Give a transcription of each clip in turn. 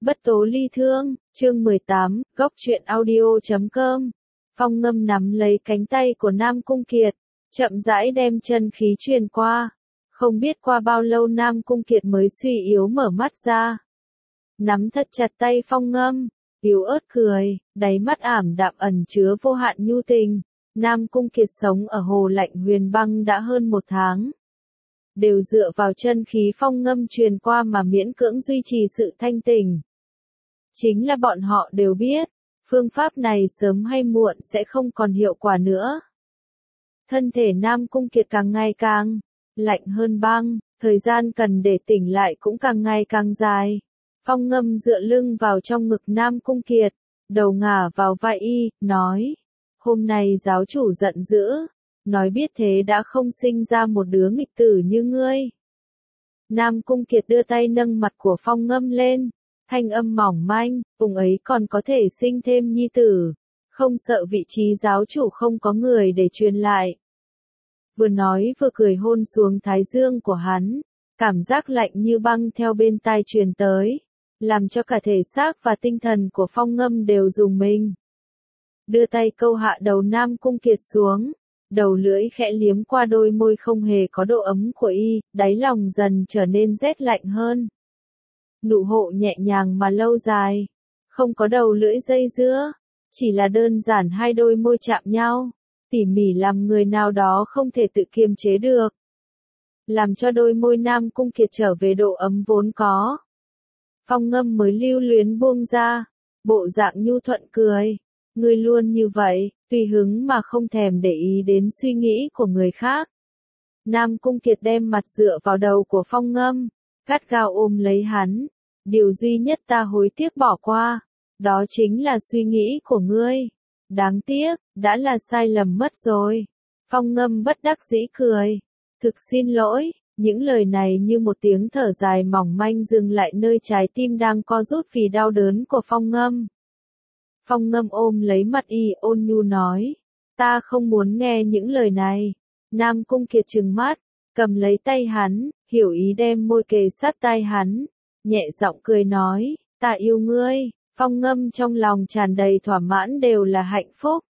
Bất tố ly thương, chương 18, góc truyện audio.com. Phong Ngâm nắm lấy cánh tay của Nam Cung Kiệt, chậm rãi đem chân khí truyền qua. Không biết qua bao lâu Nam Cung Kiệt mới suy yếu mở mắt ra. Nắm thật chặt tay Phong Ngâm, yếu ớt cười, đáy mắt ảm đạm ẩn chứa vô hạn nhu tình. Nam Cung Kiệt sống ở Hồ Lạnh Huyền Băng đã hơn 1 tháng. Đều dựa vào chân khí Phong Ngâm truyền qua mà miễn cưỡng duy trì sự thanh tỉnh. Chính là bọn họ đều biết, phương pháp này sớm hay muộn sẽ không còn hiệu quả nữa. Thân thể Nam Cung Kiệt càng ngày càng lạnh hơn băng, thời gian cần để tỉnh lại cũng càng ngày càng dài. Phong Ngâm dựa lưng vào trong ngực Nam Cung Kiệt, đầu ngả vào vai y, nói: hôm nay giáo chủ giận dữ, nói biết thế đã không sinh ra một đứa nghịch tử như ngươi. Nam Cung Kiệt đưa tay nâng mặt của Phong Ngâm lên, thanh âm mỏng manh, vùng ấy còn có thể sinh thêm nhi tử, không sợ vị trí giáo chủ không có người để truyền lại. Vừa nói vừa cười hôn xuống thái dương của hắn, cảm giác lạnh như băng theo bên tai truyền tới, làm cho cả thể xác và tinh thần của Phong Ngâm đều rùng mình. Đưa tay câu hạ đầu Nam Cung Kiệt xuống, đầu lưỡi khẽ liếm qua đôi môi không hề có độ ấm của y, đáy lòng dần trở nên rét lạnh hơn. Nụ hộ nhẹ nhàng mà lâu dài, không có đầu lưỡi dây dưa, chỉ là đơn giản hai đôi môi chạm nhau, tỉ mỉ làm người nào đó không thể tự kiềm chế được. Làm cho đôi môi Nam Cung Kiệt trở về độ ấm vốn có. Phong Ngâm mới lưu luyến buông ra, bộ dạng nhu thuận cười. Ngươi luôn như vậy, tùy hứng mà không thèm để ý đến suy nghĩ của người khác. Nam Cung Kiệt đem mặt dựa vào đầu của Phong Ngâm, gắt gao ôm lấy hắn. Điều duy nhất ta hối tiếc bỏ qua, đó chính là suy nghĩ của ngươi. Đáng tiếc, đã là sai lầm mất rồi. Phong Ngâm bất đắc dĩ cười. Thực xin lỗi, những lời này như một tiếng thở dài mỏng manh dừng lại nơi trái tim đang co rút vì đau đớn của Phong Ngâm. Phong Ngâm ôm lấy mặt y ôn nhu nói, ta không muốn nghe những lời này. Nam Cung Kiệt trừng mắt, cầm lấy tay hắn, hiểu ý đem môi kề sát tai hắn, nhẹ giọng cười nói, ta yêu ngươi. Phong Ngâm trong lòng tràn đầy thỏa mãn đều là hạnh phúc.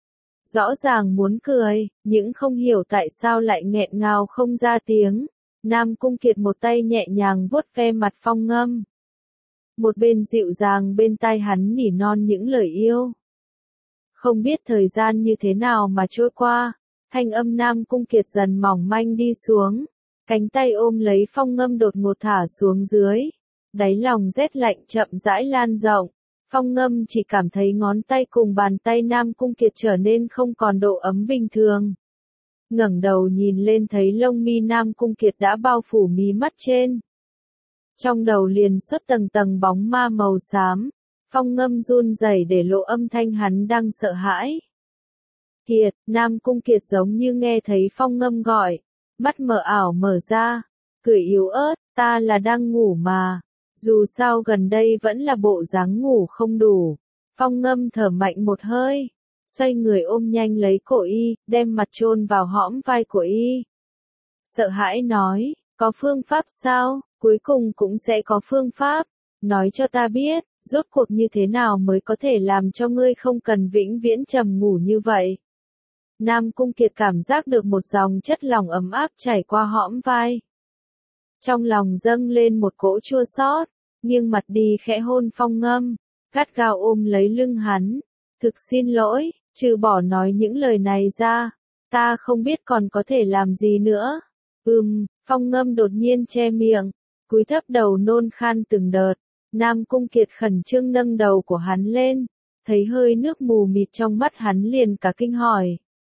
Rõ ràng muốn cười, nhưng không hiểu tại sao lại nghẹn ngào không ra tiếng. Nam Cung Kiệt một tay nhẹ nhàng vuốt ve mặt Phong Ngâm, một bên dịu dàng bên tai hắn nỉ non những lời yêu. Không biết thời gian như thế nào mà trôi qua, thanh âm Nam Cung Kiệt dần mỏng manh đi xuống, cánh tay ôm lấy Phong Ngâm đột ngột thả xuống dưới, đáy lòng rét lạnh chậm rãi lan rộng. Phong Ngâm chỉ cảm thấy ngón tay cùng bàn tay Nam Cung Kiệt trở nên không còn độ ấm bình thường. Ngẩng đầu nhìn lên thấy lông mi Nam Cung Kiệt đã bao phủ mí mắt trên. Trong đầu liền xuất tầng tầng bóng ma màu xám, Phong Ngâm run rẩy để lộ âm thanh hắn đang sợ hãi. Kiệt, Nam Cung Kiệt giống như nghe thấy Phong Ngâm gọi, mắt mờ ảo mở ra, cười yếu ớt, ta là đang ngủ mà, dù sao gần đây vẫn là bộ dáng ngủ không đủ. Phong Ngâm thở mạnh một hơi, xoay người ôm nhanh lấy cổ y, đem mặt chôn vào hõm vai của y. Sợ hãi nói, có phương pháp sao? Cuối cùng cũng sẽ có phương pháp, nói cho ta biết, rốt cuộc như thế nào mới có thể làm cho ngươi không cần vĩnh viễn trầm ngủ như vậy. Nam Cung Kiệt cảm giác được một dòng chất lỏng ấm áp chảy qua hõm vai. Trong lòng dâng lên một cỗ chua xót, nghiêng mặt đi khẽ hôn Phong Ngâm, gắt gao ôm lấy lưng hắn. Thực xin lỗi, trừ bỏ nói những lời này ra, ta không biết còn có thể làm gì nữa. Phong Ngâm đột nhiên che miệng, cúi thấp đầu nôn khan từng đợt. Nam Cung Kiệt khẩn trương nâng đầu của hắn lên, thấy hơi nước mù mịt trong mắt hắn liền cả kinh hỏi.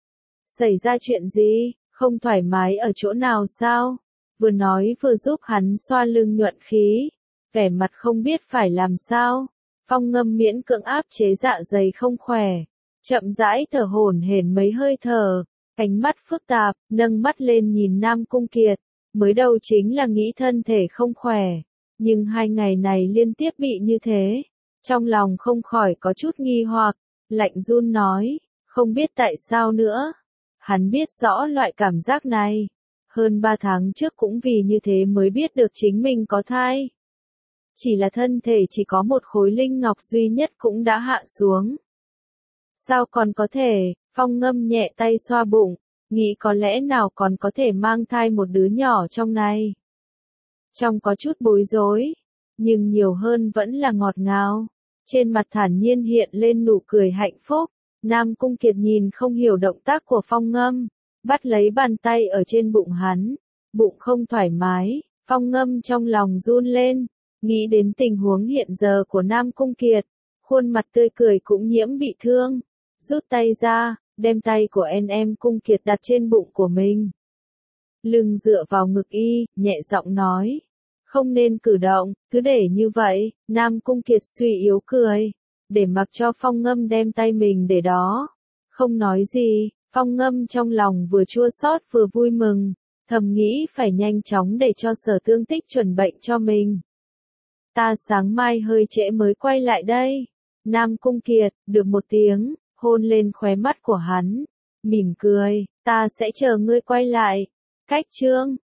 Xảy ra chuyện gì, không thoải mái ở chỗ nào sao? Vừa nói vừa giúp hắn xoa lưng nhuận khí, vẻ mặt không biết phải làm sao. Phong Ngâm miễn cưỡng áp chế dạ dày không khỏe, chậm rãi thở hổn hển mấy hơi thở, ánh mắt phức tạp, nâng mắt lên nhìn Nam Cung Kiệt. Mới đầu chính là nghĩ thân thể không khỏe, nhưng 2 ngày này liên tiếp bị như thế, trong lòng không khỏi có chút nghi hoặc, lạnh run nói, không biết tại sao nữa. Hắn biết rõ loại cảm giác này, hơn 3 tháng trước cũng vì như thế mới biết được chính mình có thai. chỉ là thân thể chỉ có một khối linh ngọc duy nhất cũng đã hạ xuống. Sao còn có thể, Phong Ngâm nhẹ tay xoa bụng, nghĩ có lẽ nào còn có thể mang thai một đứa nhỏ trong này. Trong có chút bối rối, nhưng nhiều hơn vẫn là ngọt ngào. Trên mặt thản nhiên hiện lên nụ cười hạnh phúc, Nam Cung Kiệt nhìn không hiểu động tác của Phong Ngâm, bắt lấy bàn tay ở trên bụng hắn, bụng không thoải mái, Phong Ngâm trong lòng run lên, nghĩ đến tình huống hiện giờ của Nam Cung Kiệt, khuôn mặt tươi cười cũng nhiễm bị thương, rút tay ra, đem tay của em Cung Kiệt đặt trên bụng của mình. Lưng dựa vào ngực y, nhẹ giọng nói. Không nên cử động, cứ để như vậy, Nam Cung Kiệt suy yếu cười, để mặc cho Phong Ngâm đem tay mình để đó. Không nói gì, Phong Ngâm trong lòng vừa chua xót vừa vui mừng, thầm nghĩ phải nhanh chóng để cho Sở Tương Tích chuẩn bệnh cho mình. Ta sáng mai hơi trễ mới quay lại đây. Nam Cung Kiệt, được một tiếng, hôn lên khóe mắt của hắn, mỉm cười, ta sẽ chờ ngươi quay lại. Cách chương